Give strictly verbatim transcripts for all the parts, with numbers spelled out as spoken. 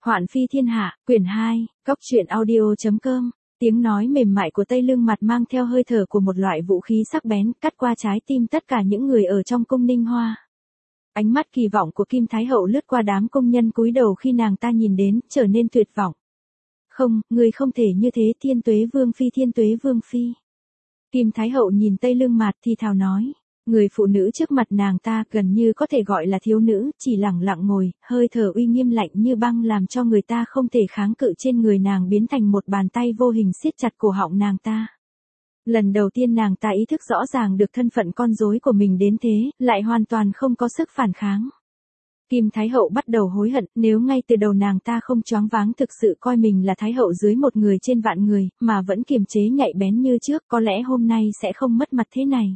Hoạn phi thiên hạ, quyển hai, góc truyện audio chấm com. Tiếng nói mềm mại của Tây Lương Mặt mang theo hơi thở của một loại vũ khí sắc bén, cắt qua trái tim tất cả những người ở trong cung Ninh Hoa. Ánh mắt kỳ vọng của Kim Thái Hậu lướt qua đám công nhân cúi đầu khi nàng ta nhìn đến, trở nên tuyệt vọng. Không, người không thể như thế, Thiên Tuế Vương Phi, Thiên Tuế Vương Phi. Kim Thái Hậu nhìn Tây Lương Mặt thì thào nói. Người phụ nữ trước mặt nàng ta gần như có thể gọi là thiếu nữ, chỉ lẳng lặng ngồi, hơi thở uy nghiêm lạnh như băng làm cho người ta không thể kháng cự trên người nàng biến thành một bàn tay vô hình siết chặt cổ họng nàng ta. Lần đầu tiên nàng ta ý thức rõ ràng được thân phận con rối của mình đến thế, lại hoàn toàn không có sức phản kháng. Kim Thái Hậu bắt đầu hối hận, nếu ngay từ đầu nàng ta không choáng váng thực sự coi mình là Thái Hậu dưới một người trên vạn người, mà vẫn kiềm chế nhạy bén như trước, có lẽ hôm nay sẽ không mất mặt thế này.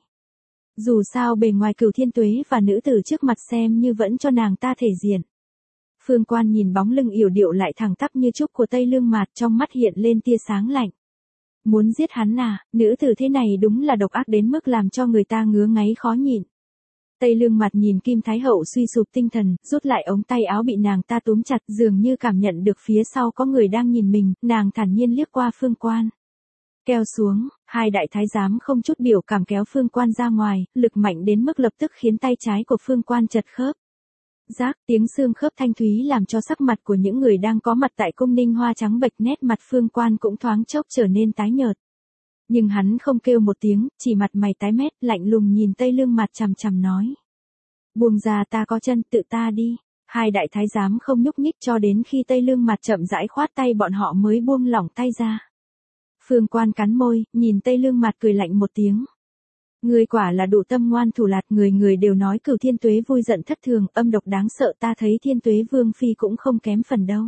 Dù sao bề ngoài Cửu Thiên Tuế và nữ tử trước mặt xem như vẫn cho nàng ta thể diện. Phương Quan nhìn bóng lưng yểu điệu lại thẳng tắp như trúc của Tây Lương Mạt, trong mắt hiện lên tia sáng lạnh. Muốn giết hắn à, nữ tử thế này đúng là độc ác đến mức làm cho người ta ngứa ngáy khó nhịn. Tây Lương Mạt nhìn Kim Thái Hậu suy sụp tinh thần, rút lại ống tay áo bị nàng ta túm chặt, dường như cảm nhận được phía sau có người đang nhìn mình, nàng thản nhiên liếc qua Phương Quan. Kéo xuống, hai đại thái giám không chút biểu cảm kéo Phương Quan ra ngoài, lực mạnh đến mức lập tức khiến tay trái của Phương Quan chật khớp. Rác, tiếng xương khớp thanh thúy làm cho sắc mặt của những người đang có mặt tại cung Ninh Hoa trắng bệch, nét mặt Phương Quan cũng thoáng chốc trở nên tái nhợt. Nhưng hắn không kêu một tiếng, chỉ mặt mày tái mét, lạnh lùng nhìn Tây Lương Mạt chằm chằm nói. Buông ra, ta có chân, tự ta đi. Hai đại thái giám không nhúc nhích cho đến khi Tây Lương Mạt chậm rãi khoát tay bọn họ mới buông lỏng tay ra. Phương Quan cắn môi, nhìn Tây Lương Mạt cười lạnh một tiếng. Người quả là đủ tâm ngoan thủ lạt, người người đều nói Cửu Thiên Tuế vui giận thất thường, âm độc đáng sợ, ta thấy Thiên Tuế Vương Phi cũng không kém phần đâu.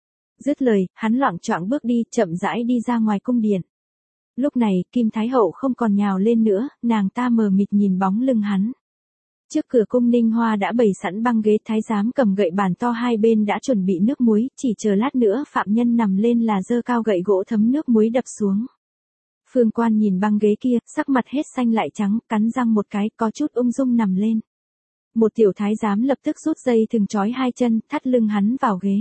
Dứt lời, hắn loạng choạng bước đi, chậm rãi đi ra ngoài cung điện. Lúc này, Kim Thái Hậu không còn nhào lên nữa, nàng ta mờ mịt nhìn bóng lưng hắn. Trước cửa cung Ninh Hoa đã bày sẵn băng ghế, thái giám cầm gậy bàn to hai bên đã chuẩn bị nước muối, chỉ chờ lát nữa phạm nhân nằm lên là giơ cao gậy gỗ thấm nước muối đập xuống. Phương Quan nhìn băng ghế kia, sắc mặt hết xanh lại trắng, cắn răng một cái, có chút ung dung nằm lên. Một tiểu thái giám lập tức rút dây thừng trói hai chân, thắt lưng hắn vào ghế.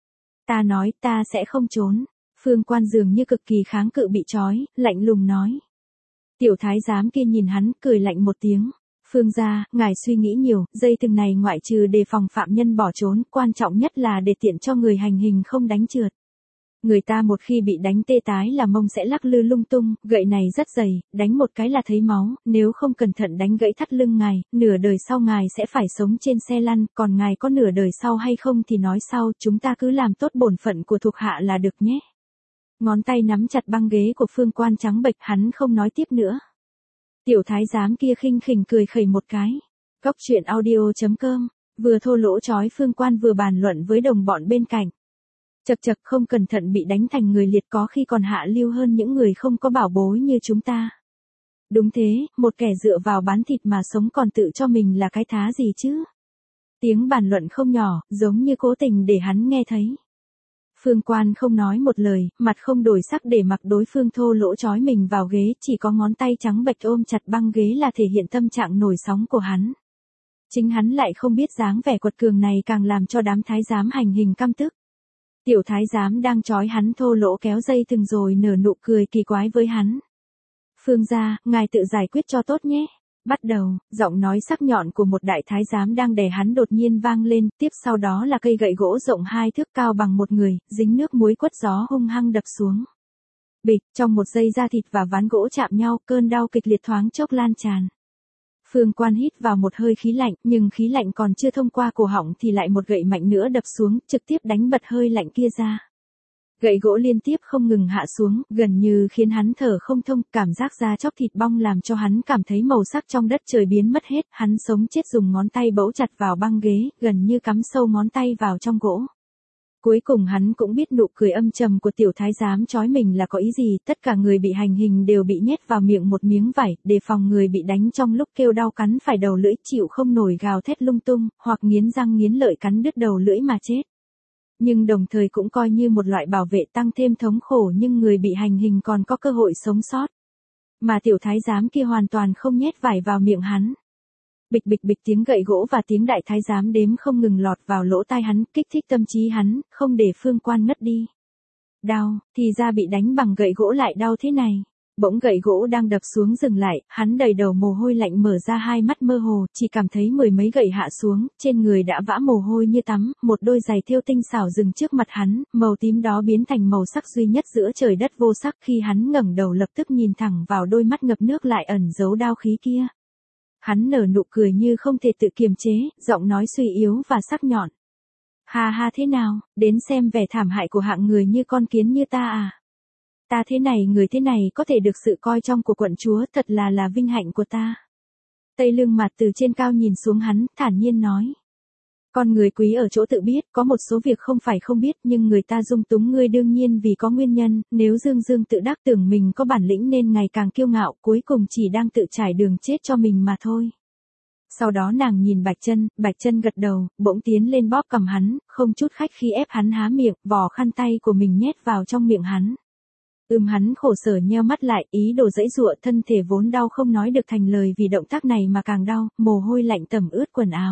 Ta nói, ta sẽ không trốn. Phương Quan dường như cực kỳ kháng cự bị trói, lạnh lùng nói. Tiểu thái giám kia nhìn hắn, cười lạnh một tiếng. Phương gia, ngài suy nghĩ nhiều, dây thừng này ngoại trừ đề phòng phạm nhân bỏ trốn, quan trọng nhất là để tiện cho người hành hình không đánh trượt. Người ta một khi bị đánh tê tái là mông sẽ lắc lư lung tung, gậy này rất dày, đánh một cái là thấy máu, nếu không cẩn thận đánh gãy thắt lưng ngài, nửa đời sau ngài sẽ phải sống trên xe lăn, còn ngài có nửa đời sau hay không thì nói sau, chúng ta cứ làm tốt bổn phận của thuộc hạ là được nhé. Ngón tay nắm chặt băng ghế của Phương Quan trắng bệch, hắn không nói tiếp nữa. Tiểu thái giám kia khinh khỉnh cười khẩy một cái. Góc truyện audio chấm com, vừa thô lỗ chói Phương Quan vừa bàn luận với đồng bọn bên cạnh. Chật chật, không cẩn thận bị đánh thành người liệt, có khi còn hạ lưu hơn những người không có bảo bối như chúng ta. Đúng thế, một kẻ dựa vào bán thịt mà sống còn tự cho mình là cái thá gì chứ. Tiếng bàn luận không nhỏ, giống như cố tình để hắn nghe thấy. Phương Quan không nói một lời, mặt không đổi sắc để mặc đối phương thô lỗ chói mình vào ghế, chỉ có ngón tay trắng bệch ôm chặt băng ghế là thể hiện tâm trạng nổi sóng của hắn. Chính hắn lại không biết dáng vẻ quật cường này càng làm cho đám thái giám hành hình căm tức. Tiểu thái giám đang trói hắn thô lỗ kéo dây thừng rồi nở nụ cười kỳ quái với hắn. Phương gia, ngài tự giải quyết cho tốt nhé. Bắt đầu, giọng nói sắc nhọn của một đại thái giám đang đè hắn đột nhiên vang lên, tiếp sau đó là cây gậy gỗ rộng hai thước cao bằng một người, dính nước muối quất gió hung hăng đập xuống. Bịch, trong một giây da thịt và ván gỗ chạm nhau, cơn đau kịch liệt thoáng chốc lan tràn. Phương Quan hít vào một hơi khí lạnh, nhưng khí lạnh còn chưa thông qua cổ họng thì lại một gậy mạnh nữa đập xuống, trực tiếp đánh bật hơi lạnh kia ra. Gậy gỗ liên tiếp không ngừng hạ xuống, gần như khiến hắn thở không thông, cảm giác da chóc thịt bong làm cho hắn cảm thấy màu sắc trong đất trời biến mất hết, hắn sống chết dùng ngón tay bấu chặt vào băng ghế, gần như cắm sâu ngón tay vào trong gỗ. Cuối cùng hắn cũng biết nụ cười âm trầm của tiểu thái giám chói mình là có ý gì, tất cả người bị hành hình đều bị nhét vào miệng một miếng vải, đề phòng người bị đánh trong lúc kêu đau cắn phải đầu lưỡi chịu không nổi gào thét lung tung, hoặc nghiến răng nghiến lợi cắn đứt đầu lưỡi mà chết. Nhưng đồng thời cũng coi như một loại bảo vệ tăng thêm thống khổ, nhưng người bị hành hình còn có cơ hội sống sót. Mà tiểu thái giám kia hoàn toàn không nhét vải vào miệng hắn. Bịch bịch bịch tiếng gậy gỗ và tiếng đại thái giám đếm không ngừng lọt vào lỗ tai hắn, kích thích tâm trí hắn, không để Phương Quan ngất đi. Đau, thì ra bị đánh bằng gậy gỗ lại đau thế này. Bỗng gậy gỗ đang đập xuống dừng lại, hắn đầy đầu mồ hôi lạnh mở ra hai mắt mơ hồ, chỉ cảm thấy mười mấy gậy hạ xuống, trên người đã vã mồ hôi như tắm, một đôi giày thêu tinh xảo dừng trước mặt hắn, màu tím đó biến thành màu sắc duy nhất giữa trời đất vô sắc khi hắn ngẩng đầu lập tức nhìn thẳng vào đôi mắt ngập nước lại ẩn giấu đao khí kia. Hắn nở nụ cười như không thể tự kiềm chế, giọng nói suy yếu và sắc nhọn. Ha ha thế nào, đến xem vẻ thảm hại của hạng người như con kiến như ta à? Ta thế này người thế này có thể được sự coi trọng của quận chúa thật là là vinh hạnh của ta. Tây Lương Mặt từ trên cao nhìn xuống hắn, thản nhiên nói. Con người quý ở chỗ tự biết, có một số việc không phải không biết nhưng người ta dung túng ngươi đương nhiên vì có nguyên nhân, nếu dương dương tự đắc tưởng mình có bản lĩnh nên ngày càng kiêu ngạo cuối cùng chỉ đang tự trải đường chết cho mình mà thôi. Sau đó nàng nhìn Bạch Chân, Bạch Chân gật đầu, bỗng tiến lên bóp cầm hắn, không chút khách khí ép hắn há miệng, vò khăn tay của mình nhét vào trong miệng hắn. Ưm hắn khổ sở nheo mắt lại, ý đồ giãy giụa, thân thể vốn đau không nói được thành lời vì động tác này mà càng đau, mồ hôi lạnh tẩm ướt quần áo.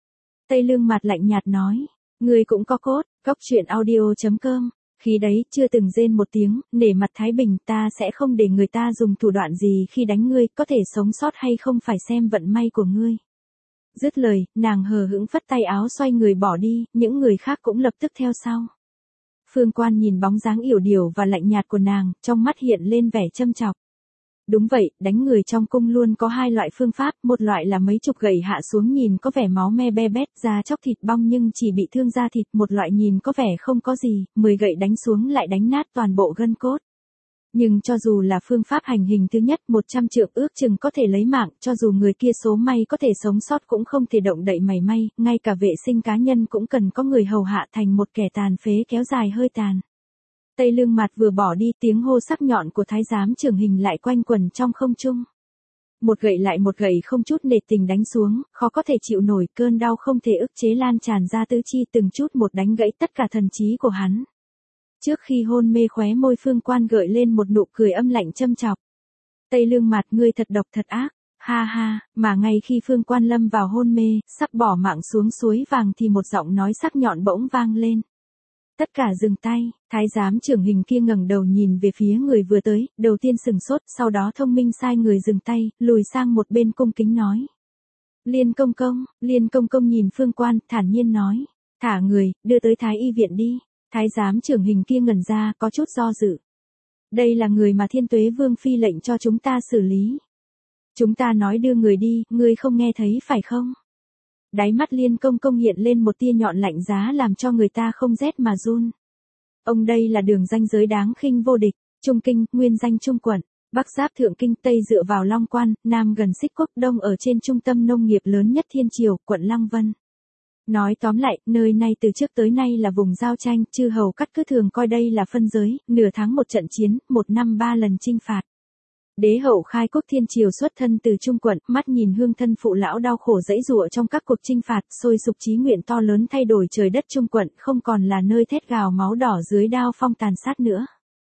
Tây Lương Mặt lạnh nhạt nói, ngươi cũng có cốt, cóc truyện audio chấm com. Khi đấy, chưa từng rên một tiếng, nể mặt Thái Bình, ta sẽ không để người ta dùng thủ đoạn gì khi đánh ngươi, có thể sống sót hay không phải xem vận may của ngươi. Dứt lời, nàng hờ hững phất tay áo xoay người bỏ đi, những người khác cũng lập tức theo sau. Phương Quan nhìn bóng dáng yểu điệu và lạnh nhạt của nàng, trong mắt hiện lên vẻ châm chọc. Đúng vậy, đánh người trong cung luôn có hai loại phương pháp, một loại là mấy chục gậy hạ xuống nhìn có vẻ máu me be bét, da chóc thịt bong nhưng chỉ bị thương da thịt, một loại nhìn có vẻ không có gì, mười gậy đánh xuống lại đánh nát toàn bộ gân cốt. Nhưng cho dù là phương pháp hành hình thứ nhất, một trăm trượng ước chừng có thể lấy mạng, cho dù người kia số may có thể sống sót cũng không thể động đậy mảy may, ngay cả vệ sinh cá nhân cũng cần có người hầu hạ thành một kẻ tàn phế kéo dài hơi tàn. Tây Lương Mặt vừa bỏ đi, tiếng hô sắc nhọn của thái giám trưởng hình lại quanh quẩn trong không trung. Một gậy lại một gậy không chút nể tình đánh xuống, khó có thể chịu nổi, cơn đau không thể ức chế lan tràn ra tứ chi, từng chút một đánh gãy tất cả thần trí của hắn. Trước khi hôn mê khóe môi Phương Quan gợi lên một nụ cười âm lạnh châm chọc. Tây Lương Mặt, ngươi thật độc thật ác, ha ha, mà ngay khi Phương Quan lâm vào hôn mê, sắp bỏ mạng xuống suối vàng thì một giọng nói sắc nhọn bỗng vang lên. Tất cả dừng tay, thái giám trưởng hình kia ngẩng đầu nhìn về phía người vừa tới, đầu tiên sừng sốt, sau đó thông minh sai người dừng tay, lùi sang một bên cung kính nói. Liên công công, Liên công công nhìn Phương Quan, thản nhiên nói, thả người, đưa tới thái y viện đi. Thái giám trưởng hình kia ngẩn ra, có chút do dự. Đây là người mà Thiên Tuế Vương phi lệnh cho chúng ta xử lý. Chúng ta nói đưa người đi, ngươi không nghe thấy phải không? Đáy mắt Liên công công hiện lên một tia nhọn lạnh giá làm cho người ta không rét mà run. Ông đây là đường ranh giới đáng khinh vô địch, Trung Kinh, nguyên danh Trung Quận, Bắc giáp Thượng Kinh, Tây dựa vào Long Quan, Nam gần Xích Quốc, Đông ở trên trung tâm nông nghiệp lớn nhất Thiên Triều, quận Lăng Vân. Nói tóm lại, nơi này từ trước tới nay là vùng giao tranh, chư hầu cắt cứ thường coi đây là phân giới, nửa tháng một trận chiến, một năm ba lần chinh phạt. Đế hậu khai quốc Thiên Triều xuất thân từ Trung Quận, mắt nhìn hương thân phụ lão đau khổ dãy dụa trong các cuộc chinh phạt, sôi sục chí nguyện to lớn thay đổi trời đất Trung Quận, không còn là nơi thét gào máu đỏ dưới đao phong tàn sát nữa.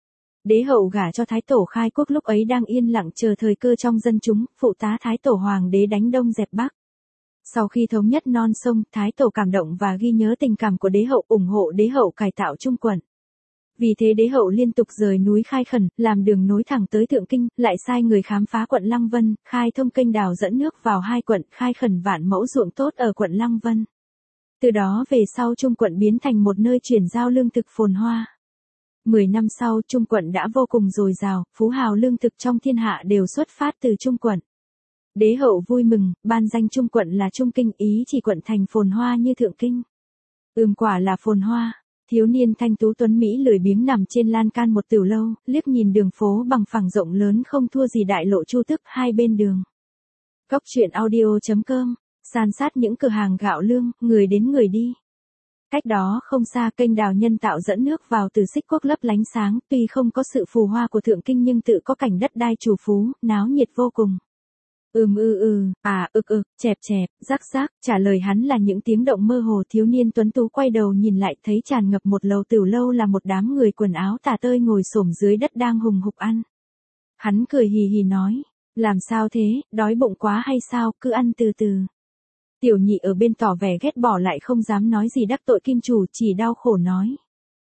Đế hậu gả cho Thái Tổ khai quốc lúc ấy đang yên lặng chờ thời cơ trong dân chúng, phụ tá Thái Tổ hoàng đế đánh đông dẹp bắc. Sau khi thống nhất non sông, Thái Tổ cảm động và ghi nhớ tình cảm của đế hậu, ủng hộ đế hậu cải tạo Trung Quận. Vì thế đế hậu liên tục rời núi khai khẩn, làm đường nối thẳng tới Thượng Kinh, lại sai người khám phá quận Lăng Vân, khai thông kênh đào dẫn nước vào hai quận, khai khẩn vạn mẫu ruộng tốt ở quận Lăng Vân. Từ đó về sau Trung Quận biến thành một nơi chuyển giao lương thực phồn hoa. Mười năm sau, Trung Quận đã vô cùng dồi dào, phú hào lương thực trong thiên hạ đều xuất phát từ Trung Quận. Đế hậu vui mừng, ban danh Trung Quận là Trung Kinh, ý chỉ quận thành phồn hoa như Thượng Kinh. Ừm, quả là phồn hoa. Thiếu niên thanh tú tuấn Mỹ lười biếng nằm trên lan can một tiểu lâu, liếc nhìn đường phố bằng phẳng rộng lớn không thua gì đại lộ Chu Tức hai bên đường. Cóc truyện audio chấm com, san sát những cửa hàng gạo lương, người đến người đi. Cách đó không xa kênh đào nhân tạo dẫn nước vào từ Xích Quốc lấp lánh sáng, tuy không có sự phù hoa của Thượng Kinh nhưng tự có cảnh đất đai chủ phú, náo nhiệt vô cùng. Ừm ư ư, à ực ực, chẹp chẹp, rắc rác, trả lời hắn là những tiếng động mơ hồ. Thiếu niên tuấn tú quay đầu nhìn lại thấy tràn ngập một lầu tiểu lâu là một đám người quần áo tả tơi ngồi xổm dưới đất đang hùng hục ăn. Hắn cười hì hì nói, làm sao thế, đói bụng quá hay sao, cứ ăn từ từ. Tiểu nhị ở bên tỏ vẻ ghét bỏ lại không dám nói gì đắc tội kim chủ, chỉ đau khổ nói.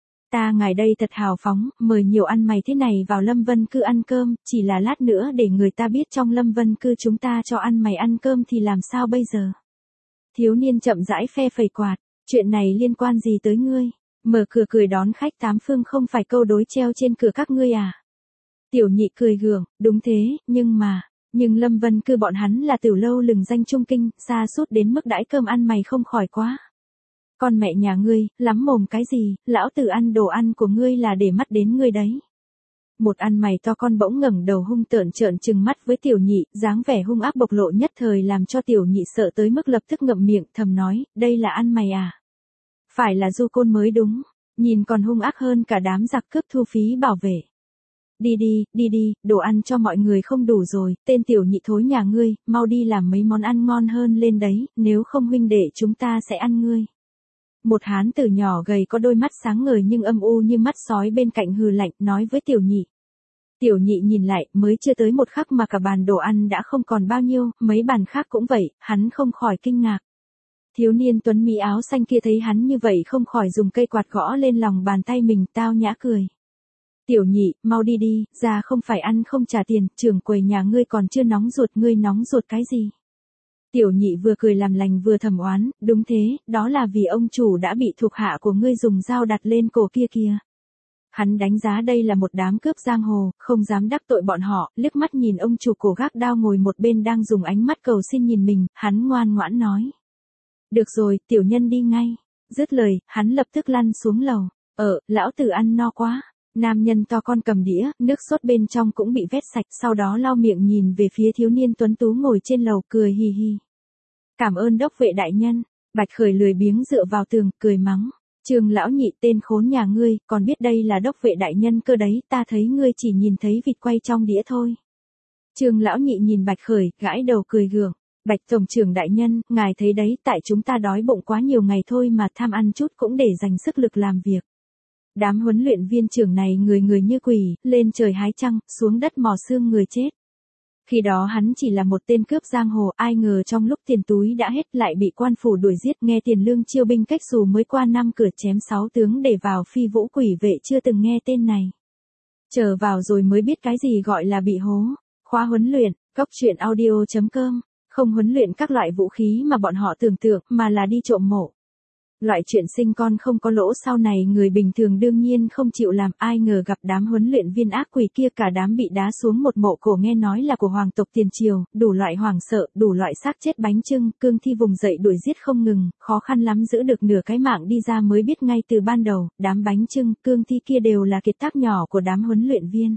Ta ngài đây thật hào phóng, mời nhiều ăn mày thế này vào Lâm Vân Cư ăn cơm, chỉ là lát nữa để người ta biết trong Lâm Vân Cư chúng ta cho ăn mày ăn cơm thì làm sao bây giờ? Thiếu niên chậm rãi phe phẩy quạt, chuyện này liên quan gì tới ngươi? Mở cửa cười đón khách tám phương không phải câu đối treo trên cửa các ngươi à? Tiểu nhị cười gượng, đúng thế, nhưng mà, nhưng Lâm Vân Cư bọn hắn là tiểu lâu lừng danh trung kinh, xa suốt đến mức đãi cơm ăn mày không khỏi quá. Con mẹ nhà ngươi, lắm mồm cái gì, lão tử ăn đồ ăn của ngươi là để mắt đến ngươi đấy. Một ăn mày to con bỗng ngẩng đầu hung tợn trợn trừng mắt với tiểu nhị, dáng vẻ hung ác bộc lộ nhất thời làm cho tiểu nhị sợ tới mức lập tức ngậm miệng thầm nói, đây là ăn mày à? Phải là du côn mới đúng, nhìn còn hung ác hơn cả đám giặc cướp thu phí bảo vệ. Đi đi, đi đi, đồ ăn cho mọi người không đủ rồi, tên tiểu nhị thối nhà ngươi, mau đi làm mấy món ăn ngon hơn lên đấy, nếu không huynh đệ chúng ta sẽ ăn ngươi. Một hán tử nhỏ gầy có đôi mắt sáng ngời nhưng âm u như mắt sói bên cạnh hừ lạnh nói với tiểu nhị. Tiểu nhị nhìn lại, mới chưa tới một khắc mà cả bàn đồ ăn đã không còn bao nhiêu, mấy bàn khác cũng vậy, hắn không khỏi kinh ngạc. Thiếu niên tuấn mỹ áo xanh kia thấy hắn như vậy không khỏi dùng cây quạt gõ lên lòng bàn tay mình, tao nhã cười. Tiểu nhị, mau đi đi, ra không phải ăn không trả tiền, trưởng quầy nhà ngươi còn chưa nóng ruột, ngươi nóng ruột cái gì? Tiểu nhị vừa cười làm lành vừa thầm oán, đúng thế, đó là vì ông chủ đã bị thuộc hạ của ngươi dùng dao đặt lên cổ kia kìa. Hắn đánh giá đây là một đám cướp giang hồ, không dám đắc tội bọn họ, liếc mắt nhìn ông chủ cổ gác đao ngồi một bên đang dùng ánh mắt cầu xin nhìn mình, hắn ngoan ngoãn nói. Được rồi, tiểu nhân đi ngay. Dứt lời, hắn lập tức lăn xuống lầu. Ờ, lão tử ăn no quá. Nam nhân to con cầm đĩa, nước sốt bên trong cũng bị vét sạch, sau đó lau miệng nhìn về phía thiếu niên tuấn tú ngồi trên lầu, cười hì hì. Cảm ơn đốc vệ đại nhân. Bạch Khởi lười biếng dựa vào tường, cười mắng. Trương lão nhị tên khốn nhà ngươi, còn biết đây là đốc vệ đại nhân cơ đấy, ta thấy ngươi chỉ nhìn thấy vịt quay trong đĩa thôi. Trương lão nhị nhìn Bạch Khởi, gãi đầu cười gượng. Bạch tổng trưởng đại nhân, ngài thấy đấy, tại chúng ta đói bụng quá nhiều ngày thôi mà tham ăn chút cũng để dành sức lực làm việc. Đám huấn luyện viên trưởng này người người như quỷ, lên trời hái trăng, xuống đất mò xương người chết. Khi đó hắn chỉ là một tên cướp giang hồ, ai ngờ trong lúc tiền túi đã hết lại bị quan phủ đuổi giết, nghe tiền lương chiêu binh cách xù mới qua năm cửa chém sáu tướng để vào phi vũ quỷ vệ, chưa từng nghe tên này. Chờ vào rồi mới biết cái gì gọi là bị hố. Khóa huấn luyện, cốc truyện audio chấm com, không huấn luyện các loại vũ khí mà bọn họ tưởng tượng, mà là đi trộm mộ. Loại chuyện sinh con không có lỗ sau này người bình thường đương nhiên không chịu làm, ai ngờ gặp đám huấn luyện viên ác quỷ kia cả đám bị đá xuống một mộ cổ nghe nói là của hoàng tộc tiền triều, đủ loại hoảng sợ, đủ loại xác chết bánh chưng, cương thi vùng dậy đuổi giết không ngừng, khó khăn lắm giữ được nửa cái mạng đi ra mới biết ngay từ ban đầu, đám bánh chưng, cương thi kia đều là kiệt tác nhỏ của đám huấn luyện viên.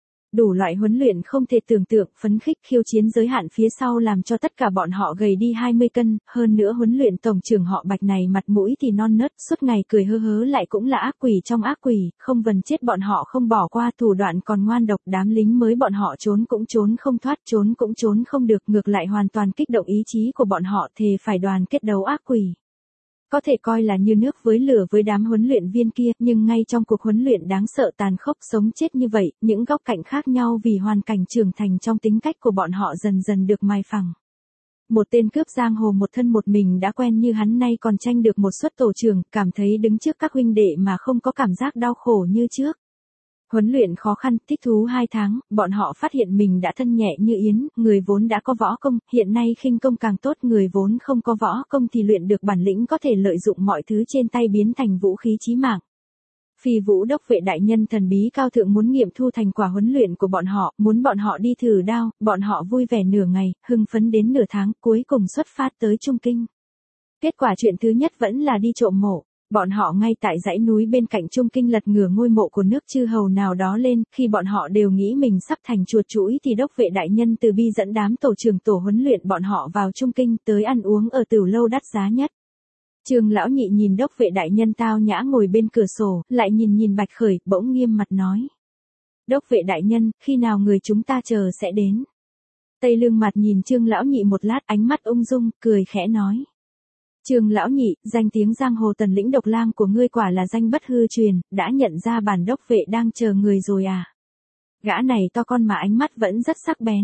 Đủ loại huấn luyện không thể tưởng tượng, phấn khích khiêu chiến giới hạn phía sau làm cho tất cả bọn họ gầy đi hai mươi cân, hơn nữa huấn luyện tổng trưởng họ Bạch này mặt mũi thì non nớt, suốt ngày cười hớ hớ lại cũng là ác quỷ trong ác quỷ, không vần chết bọn họ không bỏ qua, thủ đoạn còn ngoan độc, đám lính mới bọn họ trốn cũng trốn không thoát, trốn cũng trốn không được, ngược lại hoàn toàn kích động ý chí của bọn họ, thề phải đoàn kết đấu ác quỷ. Có thể coi là như nước với lửa với đám huấn luyện viên kia, nhưng ngay trong cuộc huấn luyện đáng sợ tàn khốc sống chết như vậy, những góc cạnh khác nhau vì hoàn cảnh trưởng thành trong tính cách của bọn họ dần dần được mài phẳng. Một tên cướp giang hồ một thân một mình đã quen như hắn nay còn tranh được một suất tổ trưởng, cảm thấy đứng trước các huynh đệ mà không có cảm giác đau khổ như trước. Huấn luyện khó khăn, thích thú hai tháng, bọn họ phát hiện mình đã thân nhẹ như yến, người vốn đã có võ công, hiện nay khinh công càng tốt, người vốn không có võ công thì luyện được bản lĩnh có thể lợi dụng mọi thứ trên tay biến thành vũ khí chí mạng. Phi vũ đốc vệ đại nhân thần bí cao thượng muốn nghiệm thu thành quả huấn luyện của bọn họ, muốn bọn họ đi thử đao, bọn họ vui vẻ nửa ngày, hưng phấn đến nửa tháng, cuối cùng xuất phát tới Trung Kinh. Kết quả chuyện thứ nhất vẫn là đi trộm mộ. Bọn họ ngay tại dãy núi bên cạnh Trung Kinh lật ngửa ngôi mộ của nước chư hầu nào đó lên, khi bọn họ đều nghĩ mình sắp thành chuột chuỗi thì đốc vệ đại nhân từ bi dẫn đám tổ trưởng tổ huấn luyện bọn họ vào Trung Kinh tới ăn uống ở tửu lâu đắt giá nhất. Trương lão nhị nhìn đốc vệ đại nhân tao nhã ngồi bên cửa sổ, lại nhìn nhìn Bạch Khởi, bỗng nghiêm mặt nói. Đốc vệ đại nhân, khi nào người chúng ta chờ sẽ đến? Tây Lương mặt nhìn Trương lão nhị một lát, ánh mắt ung dung, cười khẽ nói. Trương lão nhị, danh tiếng giang hồ tần lĩnh độc lang của ngươi quả là danh bất hư truyền, đã nhận ra bản đốc vệ đang chờ người rồi à? Gã này to con mà ánh mắt vẫn rất sắc bén.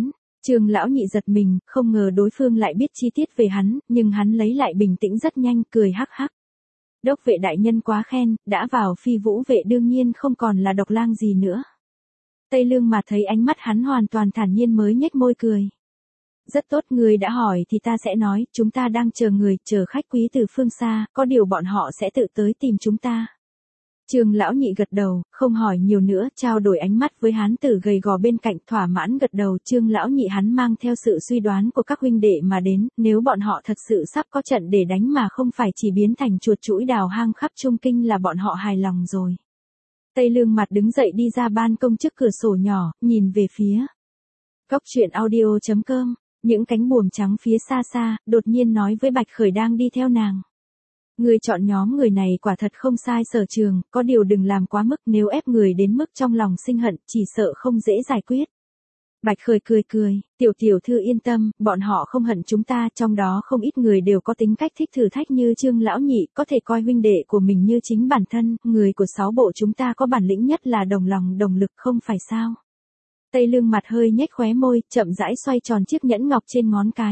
Trương lão nhị giật mình, không ngờ đối phương lại biết chi tiết về hắn, nhưng hắn lấy lại bình tĩnh rất nhanh, cười hắc hắc. Đốc vệ đại nhân quá khen, đã vào phi vũ vệ đương nhiên không còn là độc lang gì nữa. Tây Lương Mạt thấy ánh mắt hắn hoàn toàn thản nhiên mới nhếch môi cười. Rất tốt, người đã hỏi thì ta sẽ nói, chúng ta đang chờ người, chờ khách quý từ phương xa, có điều bọn họ sẽ tự tới tìm chúng ta. Trương lão nhị gật đầu, không hỏi nhiều nữa, trao đổi ánh mắt với hán tử gầy gò bên cạnh, thỏa mãn gật đầu. Trương lão nhị hắn mang theo sự suy đoán của các huynh đệ mà đến, nếu bọn họ thật sự sắp có trận để đánh mà không phải chỉ biến thành chuột chuỗi đào hang khắp Trung Kinh là bọn họ hài lòng rồi. Tây Lương Mặt đứng dậy đi ra ban công trước cửa sổ nhỏ, nhìn về phía Cốc truyện audio chấm com, những cánh buồm trắng phía xa xa, đột nhiên nói với Bạch Khởi đang đi theo nàng. Người chọn nhóm người này quả thật không sai sở trường, có điều đừng làm quá mức, nếu ép người đến mức trong lòng sinh hận, chỉ sợ không dễ giải quyết. Bạch Khởi cười cười, tiểu tiểu thư yên tâm, bọn họ không hận chúng ta, trong đó không ít người đều có tính cách thích thử thách như Trương lão nhị, có thể coi huynh đệ của mình như chính bản thân, người của sáu bộ chúng ta có bản lĩnh nhất là đồng lòng đồng lực, không phải sao? Tây Lương Mặt hơi nhếch khóe môi, chậm rãi xoay tròn chiếc nhẫn ngọc trên ngón cái.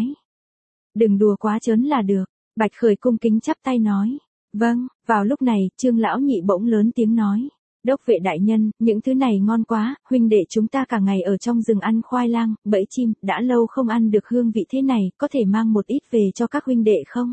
Đừng đùa quá trớn là được. Bạch Khởi cung kính chắp tay nói. Vâng. Vào lúc này, Trương lão nhị bỗng lớn tiếng nói. Đốc vệ đại nhân, những thứ này ngon quá, huynh đệ chúng ta cả ngày ở trong rừng ăn khoai lang, bẫy chim, đã lâu không ăn được hương vị thế này, có thể mang một ít về cho các huynh đệ không?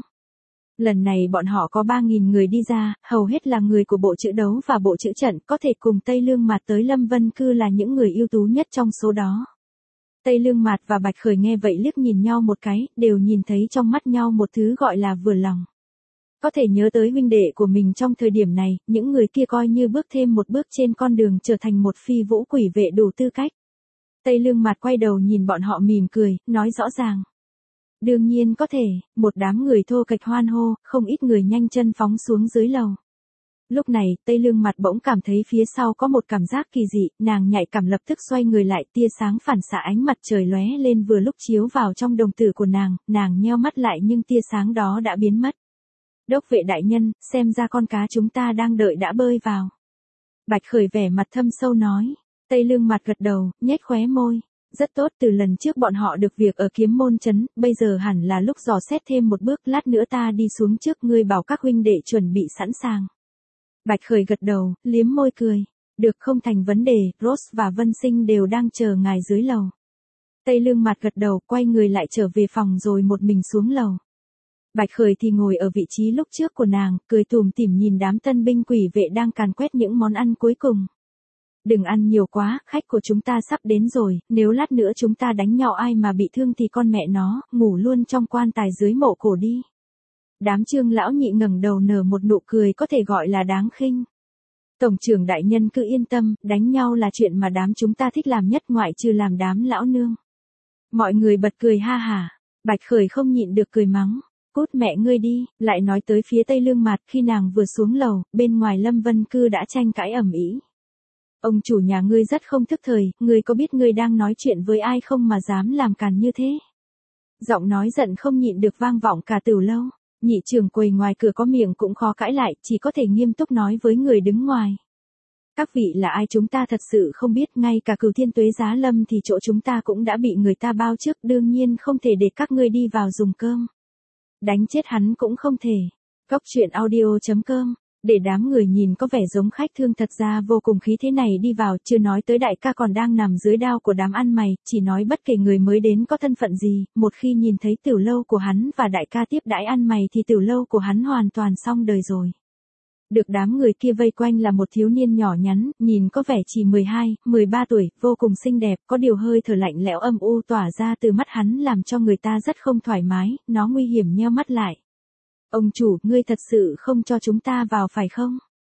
Lần này bọn họ có ba nghìn người đi ra, hầu hết là người của bộ chữ đấu và bộ chữ trận, có thể cùng Tây Lương Mạt tới Lâm Vân Cư là những người ưu tú nhất trong số đó. Tây Lương Mạt và Bạch Khởi nghe vậy liếc nhìn nhau một cái, đều nhìn thấy trong mắt nhau một thứ gọi là vừa lòng. Có thể nhớ tới huynh đệ của mình trong thời điểm này, những người kia coi như bước thêm một bước trên con đường trở thành một phi vũ quỷ vệ đủ tư cách. Tây Lương Mạt quay đầu nhìn bọn họ mỉm cười, nói rõ ràng. Đương nhiên có thể, một đám người thô kệch hoan hô, không ít người nhanh chân phóng xuống dưới lầu. Lúc này, Tây Lương Mặt bỗng cảm thấy phía sau có một cảm giác kỳ dị, nàng nhạy cảm lập tức xoay người lại, tia sáng phản xạ ánh mặt trời lóe lên vừa lúc chiếu vào trong đồng tử của nàng, nàng nheo mắt lại nhưng tia sáng đó đã biến mất. Đốc vệ đại nhân, xem ra con cá chúng ta đang đợi đã bơi vào. Bạch Khởi vẻ mặt thâm sâu nói. Tây Lương Mặt gật đầu, nhếch khóe môi. Rất tốt, từ lần trước bọn họ được việc ở Kiếm Môn trấn, bây giờ hẳn là lúc dò xét thêm một bước, lát nữa ta đi xuống trước, ngươi bảo các huynh đệ chuẩn bị sẵn sàng. Bạch Khởi gật đầu, liếm môi cười. Được, không thành vấn đề, Rose và Vân Sinh đều đang chờ ngài dưới lầu. Tây Lương Mặt gật đầu, quay người lại trở về phòng rồi một mình xuống lầu. Bạch Khởi thì ngồi ở vị trí lúc trước của nàng, cười tủm tỉm nhìn đám tân binh quỷ vệ đang càn quét những món ăn cuối cùng. Đừng ăn nhiều quá, khách của chúng ta sắp đến rồi, nếu lát nữa chúng ta đánh nhau ai mà bị thương thì con mẹ nó, ngủ luôn trong quan tài dưới mộ cổ đi. Đám Trương lão nhị ngẩng đầu nở một nụ cười có thể gọi là đáng khinh. Tổng trưởng đại nhân cứ yên tâm, đánh nhau là chuyện mà đám chúng ta thích làm nhất ngoại trừ làm đám lão nương. Mọi người bật cười ha hả, Bạch Khởi không nhịn được cười mắng. Cút mẹ ngươi đi, lại nói tới phía Tây Lương Mạt, khi nàng vừa xuống lầu, bên ngoài Lâm Vân Cư đã tranh cãi ầm ĩ. Ông chủ nhà ngươi rất không thức thời, ngươi có biết ngươi đang nói chuyện với ai không mà dám làm càn như thế? Giọng nói giận không nhịn được vang vọng cả Tửu lâu, nhị trưởng quầy ngoài cửa có miệng cũng khó cãi lại, chỉ có thể nghiêm túc nói với người đứng ngoài. Các vị là ai chúng ta thật sự không biết, ngay cả Cửu Thiên Tuế Giá Lâm thì chỗ chúng ta cũng đã bị người ta bao trước, đương nhiên không thể để các ngươi đi vào dùng cơm. Đánh chết hắn cũng không thể. Cốc truyện audio chấm com, để đám người nhìn có vẻ giống khách thương thật ra vô cùng khí thế này đi vào, chưa nói tới đại ca còn đang nằm dưới đao của đám ăn mày, chỉ nói bất kể người mới đến có thân phận gì, một khi nhìn thấy Tửu lâu của hắn và đại ca tiếp đãi ăn mày thì Tửu lâu của hắn hoàn toàn xong đời rồi. Được đám người kia vây quanh là một thiếu niên nhỏ nhắn, nhìn có vẻ chỉ mười hai, mười ba tuổi, vô cùng xinh đẹp, có điều hơi thở lạnh lẽo âm u tỏa ra từ mắt hắn làm cho người ta rất không thoải mái, nó nguy hiểm nheo mắt lại. Ông chủ, ngươi thật sự không cho chúng ta vào phải không?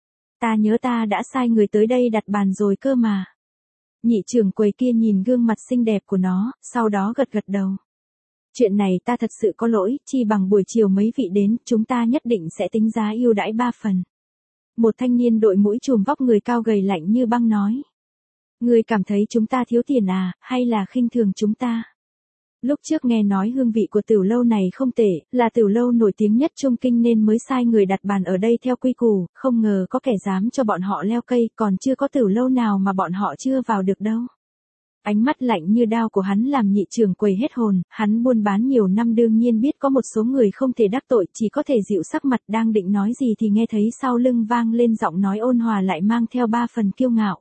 Ta nhớ ta đã sai người tới đây đặt bàn rồi cơ mà. Nhị trưởng quầy kia nhìn gương mặt xinh đẹp của nó, sau đó gật gật đầu. Chuyện này ta thật sự có lỗi, chi bằng buổi chiều mấy vị đến, chúng ta nhất định sẽ tính giá ưu đãi ba phần. Một thanh niên đội mũi chùm vóc người cao gầy lạnh như băng nói. Ngươi cảm thấy chúng ta thiếu tiền à, hay là khinh thường chúng ta? Lúc trước nghe nói hương vị của Tửu lâu này không tệ, là Tửu lâu nổi tiếng nhất Trung Kinh nên mới sai người đặt bàn ở đây theo quy củ, không ngờ có kẻ dám cho bọn họ leo cây, còn chưa có Tửu lâu nào mà bọn họ chưa vào được đâu. Ánh mắt lạnh như đao của hắn làm nhị trưởng quầy hết hồn, hắn buôn bán nhiều năm đương nhiên biết có một số người không thể đắc tội, chỉ có thể dịu sắc mặt, đang định nói gì thì nghe thấy sau lưng vang lên giọng nói ôn hòa lại mang theo ba phần kiêu ngạo.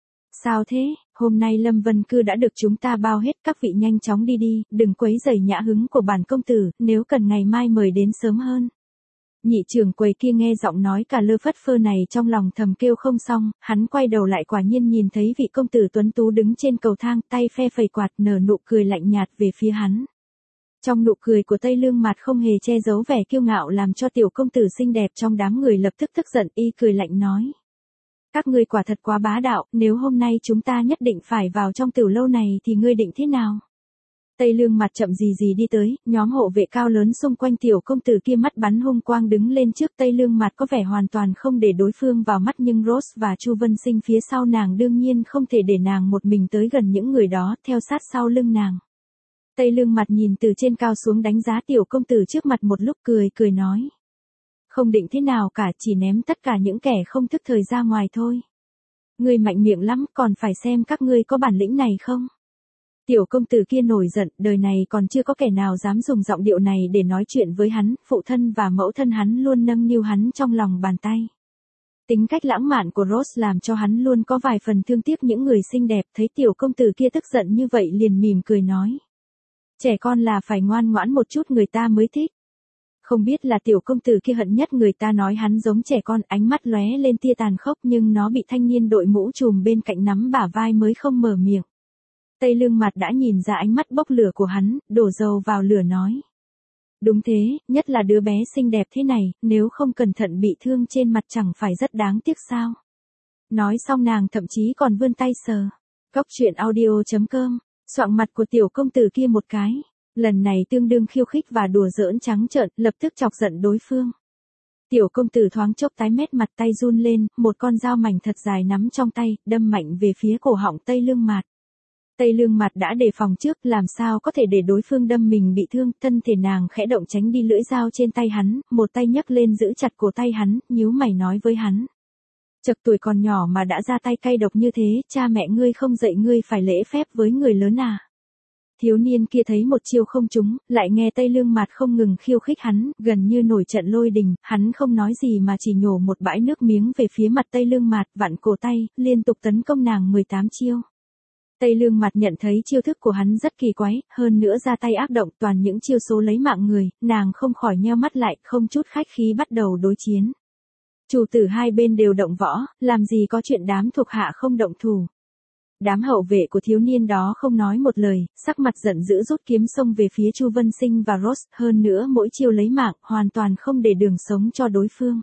Sao thế, hôm nay Lâm Vân Cư đã được chúng ta bao hết, các vị nhanh chóng đi đi, đừng quấy rầy nhã hứng của bản công tử, nếu cần ngày mai mời đến sớm hơn. Nhị trưởng quầy kia nghe giọng nói cả lơ phất phơ này trong lòng thầm kêu không xong, hắn quay đầu lại quả nhiên nhìn thấy vị công tử tuấn tú đứng trên cầu thang, tay phe phẩy quạt nở nụ cười lạnh nhạt về phía hắn. Trong nụ cười của Tây Lương Mạt không hề che giấu vẻ kiêu ngạo làm cho tiểu công tử xinh đẹp trong đám người lập tức tức giận, y cười lạnh nói. Các ngươi quả thật quá bá đạo, nếu hôm nay chúng ta nhất định phải vào trong tiểu lâu này thì ngươi định thế nào? Tây Lương Mạt chậm gì gì đi tới, nhóm hộ vệ cao lớn xung quanh tiểu công tử kia mắt bắn hung quang đứng lên trước. Tây Lương Mạt có vẻ hoàn toàn không để đối phương vào mắt, nhưng Rose và Chu Vân Sinh phía sau nàng đương nhiên không thể để nàng một mình tới gần những người đó, theo sát sau lưng nàng. Tây Lương Mạt nhìn từ trên cao xuống đánh giá tiểu công tử trước mặt một lúc, cười cười nói. Không định thế nào cả, chỉ ném tất cả những kẻ không thức thời ra ngoài thôi. Ngươi mạnh miệng lắm, còn phải xem các ngươi có bản lĩnh này không? Tiểu công tử kia nổi giận, đời này còn chưa có kẻ nào dám dùng giọng điệu này để nói chuyện với hắn, phụ thân và mẫu thân hắn luôn nâng niu hắn trong lòng bàn tay. Tính cách lãng mạn của Rose làm cho hắn luôn có vài phần thương tiếc những người xinh đẹp, thấy tiểu công tử kia tức giận như vậy liền mỉm cười nói. Trẻ con là phải ngoan ngoãn một chút người ta mới thích. Không biết là tiểu công tử kia hận nhất người ta nói hắn giống trẻ con, ánh mắt lóe lên tia tàn khốc nhưng nó bị thanh niên đội mũ trùm bên cạnh nắm bả vai mới không mở miệng. Tây Lương Mạt đã nhìn ra ánh mắt bốc lửa của hắn, đổ dầu vào lửa nói. Đúng thế, nhất là đứa bé xinh đẹp thế này, nếu không cẩn thận bị thương trên mặt chẳng phải rất đáng tiếc sao. Nói xong nàng thậm chí còn vươn tay sờ. Góc truyện audio chấm com, xoạng mặt của tiểu công tử kia một cái. Lần này tương đương khiêu khích và đùa giỡn trắng trợn, lập tức chọc giận đối phương. Tiểu công tử thoáng chốc tái mét mặt, tay run lên, một con dao mảnh thật dài nắm trong tay, đâm mạnh về phía cổ họng Tây Lương Mạt. Tây Lương Mạt đã đề phòng trước, làm sao có thể để đối phương đâm mình bị thương, thân thể nàng khẽ động tránh đi lưỡi dao trên tay hắn, một tay nhấc lên giữ chặt cổ tay hắn, nhíu mày nói với hắn. Chậc tuổi còn nhỏ mà đã ra tay cay độc như thế, cha mẹ ngươi không dạy ngươi phải lễ phép với người lớn à? Thiếu niên kia thấy một chiêu không trúng, lại nghe Tây Lương Mạt không ngừng khiêu khích hắn, gần như nổi trận lôi đình, hắn không nói gì mà chỉ nhổ một bãi nước miếng về phía mặt Tây Lương Mạt, vặn cổ tay, liên tục tấn công nàng mười tám chiêu. Tây Lương Mạt nhận thấy chiêu thức của hắn rất kỳ quái, hơn nữa ra tay ác động, toàn những chiêu số lấy mạng người, nàng không khỏi nheo mắt lại, không chút khách khí bắt đầu đối chiến. Chủ tử hai bên đều động võ, làm gì có chuyện đám thuộc hạ không động thủ. Đám hậu vệ của thiếu niên đó không nói một lời, sắc mặt giận dữ rút kiếm xông về phía Chu Vân Sinh và Rose, hơn nữa mỗi chiêu lấy mạng, hoàn toàn không để đường sống cho đối phương.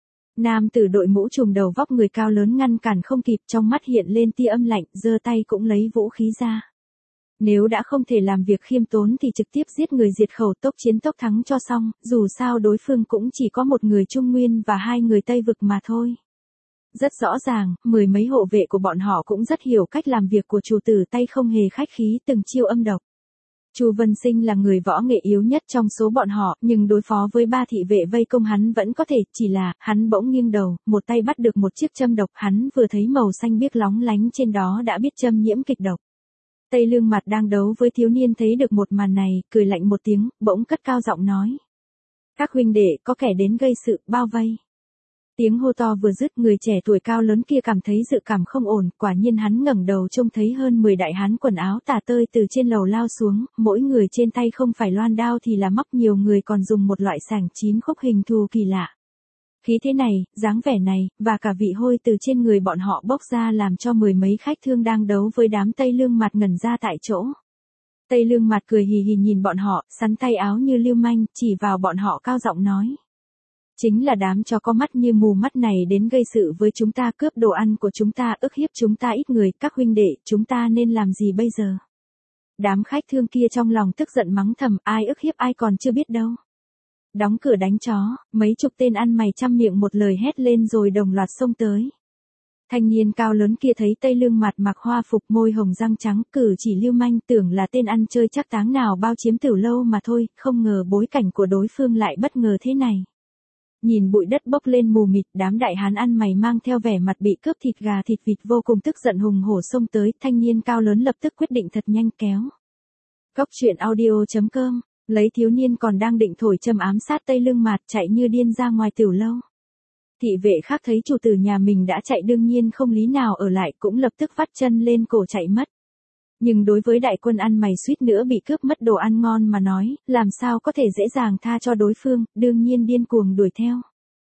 Nam tử đội mũ trùm đầu vóc người cao lớn ngăn cản không kịp, trong mắt hiện lên tia âm lạnh, giơ tay cũng lấy vũ khí ra. Nếu đã không thể làm việc khiêm tốn thì trực tiếp giết người diệt khẩu, tốc chiến tốc thắng cho xong, dù sao đối phương cũng chỉ có một người Trung Nguyên và hai người Tây Vực mà thôi. Rất rõ ràng, mười mấy hộ vệ của bọn họ cũng rất hiểu cách làm việc của chủ tử, tay không hề khách khí, từng chiêu âm độc. Chu Vân Sinh là người võ nghệ yếu nhất trong số bọn họ, nhưng đối phó với ba thị vệ vây công hắn vẫn có thể, chỉ là, hắn bỗng nghiêng đầu, một tay bắt được một chiếc châm độc, hắn vừa thấy màu xanh biếc lóng lánh trên đó đã biết châm nhiễm kịch độc. Tây Lương Mạt đang đấu với thiếu niên thấy được một màn này, cười lạnh một tiếng, bỗng cất cao giọng nói. Các huynh đệ, có kẻ đến gây sự, bao vây. Tiếng hô to vừa dứt, người trẻ tuổi cao lớn kia cảm thấy dự cảm không ổn, quả nhiên hắn ngẩng đầu trông thấy hơn mười đại hán quần áo tả tơi từ trên lầu lao xuống, mỗi người trên tay không phải loan đao thì là móc, nhiều người còn dùng một loại sảng chín khúc hình thù kỳ lạ. Khí thế này, dáng vẻ này, và cả vị hôi từ trên người bọn họ bốc ra làm cho mười mấy khách thương đang đấu với đám Tây Lương Mạt ngẩn ra tại chỗ. Tây Lương Mạt cười hì hì nhìn bọn họ, sắn tay áo như lưu manh, chỉ vào bọn họ cao giọng nói. Chính là đám chó có mắt như mù mắt này đến gây sự với chúng ta, cướp đồ ăn của chúng ta, ức hiếp chúng ta ít người, các huynh đệ, chúng ta nên làm gì bây giờ? Đám khách thương kia trong lòng tức giận mắng thầm, ai ức hiếp ai còn chưa biết đâu. Đóng cửa đánh chó, mấy chục tên ăn mày trăm miệng một lời hét lên rồi đồng loạt xông tới. Thanh niên cao lớn kia thấy Tây Lương Mạt mặc hoa phục, môi hồng răng trắng, cử chỉ lưu manh, tưởng là tên ăn chơi chắc táng nào bao chiếm tiểu lâu mà thôi, không ngờ bối cảnh của đối phương lại bất ngờ thế này. Nhìn bụi đất bốc lên mù mịt, đám đại hán ăn mày mang theo vẻ mặt bị cướp thịt gà thịt vịt vô cùng tức giận hùng hổ xông tới, thanh niên cao lớn lập tức quyết định thật nhanh kéo. Góc truyện audio chấm com, lấy thiếu niên còn đang định thổi châm ám sát Tây Lương Mạt chạy như điên ra ngoài tiểu lâu. Thị vệ khác thấy chủ tử nhà mình đã chạy đương nhiên không lý nào ở lại cũng lập tức vắt chân lên cổ chạy mất. Nhưng đối với đại quân ăn mày suýt nữa bị cướp mất đồ ăn ngon mà nói, làm sao có thể dễ dàng tha cho đối phương, đương nhiên điên cuồng đuổi theo.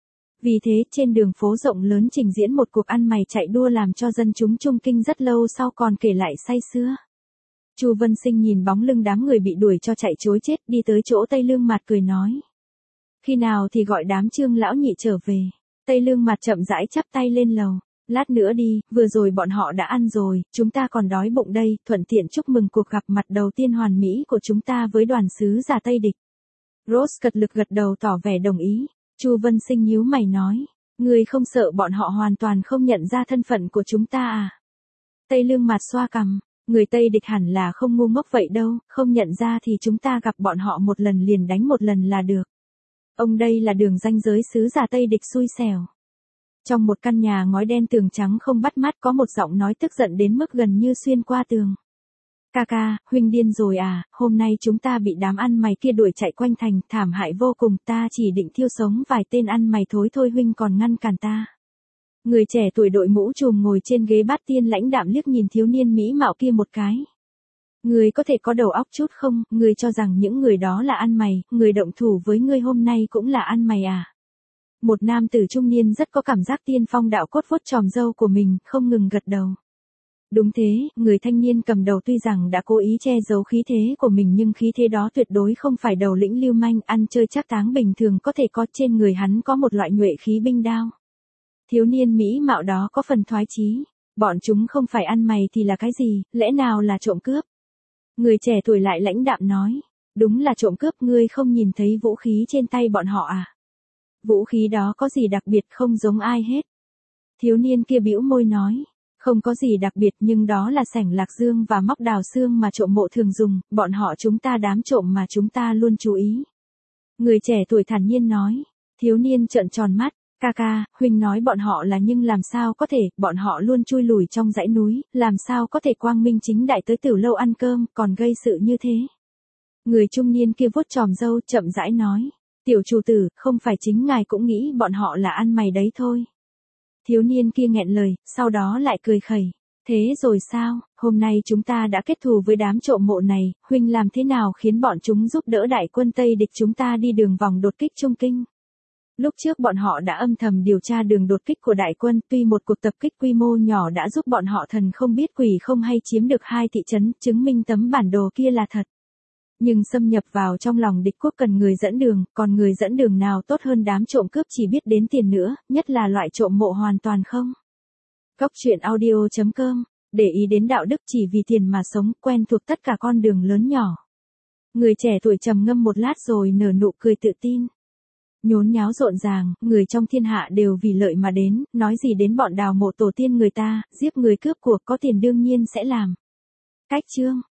Vì thế trên đường phố rộng lớn trình diễn một cuộc ăn mày chạy đua làm cho dân chúng trung kinh rất lâu sau còn kể lại say sưa. Chu Vân Sinh nhìn bóng lưng đám người bị đuổi cho chạy trối chết đi tới chỗ Tây Lương Mạt cười nói. Khi nào thì gọi đám Trương lão nhị trở về. Tây Lương Mạt chậm rãi chắp tay lên lầu. Lát nữa đi, vừa rồi bọn họ đã ăn rồi, chúng ta còn đói bụng đây, thuận tiện chúc mừng cuộc gặp mặt đầu tiên hoàn mỹ của chúng ta với đoàn sứ giả Tây địch. Rose cật lực gật đầu tỏ vẻ đồng ý. Chu Vân Sinh nhíu mày nói, ngươi không sợ bọn họ hoàn toàn không nhận ra thân phận của chúng ta à? Tây Lương Mạt xoa cằm, người Tây địch hẳn là không ngu ngốc vậy đâu, không nhận ra thì chúng ta gặp bọn họ một lần liền đánh một lần là được. Ông đây là đường ranh giới sứ giả Tây địch xui xẻo. Trong một căn nhà ngói đen tường trắng không bắt mắt có một giọng nói tức giận đến mức gần như xuyên qua tường. Ca ca, huynh điên rồi à, hôm nay chúng ta bị đám ăn mày kia đuổi chạy quanh thành, thảm hại vô cùng, ta chỉ định thiêu sống vài tên ăn mày thối thôi huynh còn ngăn cản ta. Người trẻ tuổi đội mũ trùm ngồi trên ghế bát tiên lãnh đạm liếc nhìn thiếu niên mỹ mạo kia một cái. Người có thể có đầu óc chút không, người cho rằng những người đó là ăn mày, người động thủ với ngươi hôm nay cũng là ăn mày à. Một nam tử trung niên rất có cảm giác tiên phong đạo cốt vuốt chòm râu của mình, không ngừng gật đầu. Đúng thế, người thanh niên cầm đầu tuy rằng đã cố ý che giấu khí thế của mình nhưng khí thế đó tuyệt đối không phải đầu lĩnh lưu manh ăn chơi trác táng bình thường có thể có, trên người hắn có một loại nhuệ khí binh đao. Thiếu niên mỹ mạo đó có phần thoái chí, bọn chúng không phải ăn mày thì là cái gì, lẽ nào là trộm cướp? Người trẻ tuổi lại lãnh đạm nói, đúng là trộm cướp, ngươi không nhìn thấy vũ khí trên tay bọn họ à? Vũ khí đó có gì đặc biệt không giống ai hết. Thiếu niên kia bĩu môi nói, không có gì đặc biệt nhưng đó là sảnh lạc dương và móc đào xương mà trộm mộ thường dùng, bọn họ chúng ta đám trộm mà chúng ta luôn chú ý. Người trẻ tuổi thản nhiên nói, thiếu niên trợn tròn mắt, ca ca, huynh nói bọn họ là nhưng làm sao có thể, bọn họ luôn chui lùi trong dãy núi, làm sao có thể quang minh chính đại tới tiểu lâu ăn cơm, còn gây sự như thế. Người trung niên kia vuốt chòm râu chậm rãi nói. Tiểu chủ tử, không phải chính ngài cũng nghĩ bọn họ là ăn mày đấy thôi. Thiếu niên kia nghẹn lời, sau đó lại cười khẩy. Thế rồi sao, hôm nay chúng ta đã kết thù với đám trộm mộ này, huynh làm thế nào khiến bọn chúng giúp đỡ đại quân Tây địch chúng ta đi đường vòng đột kích Trung Kinh? Lúc trước bọn họ đã âm thầm điều tra đường đột kích của đại quân, tuy một cuộc tập kích quy mô nhỏ đã giúp bọn họ thần không biết quỷ không hay chiếm được hai thị trấn, chứng minh tấm bản đồ kia là thật. Nhưng xâm nhập vào trong lòng địch quốc cần người dẫn đường, còn người dẫn đường nào tốt hơn đám trộm cướp chỉ biết đến tiền nữa, nhất là loại trộm mộ hoàn toàn không. Góc truyện audio chấm com, để ý đến đạo đức chỉ vì tiền mà sống, quen thuộc tất cả con đường lớn nhỏ. Người trẻ tuổi trầm ngâm một lát rồi nở nụ cười tự tin. Nhốn nháo rộn ràng, người trong thiên hạ đều vì lợi mà đến, nói gì đến bọn đào mộ tổ tiên người ta, giết người cướp của có tiền đương nhiên sẽ làm. Cách chương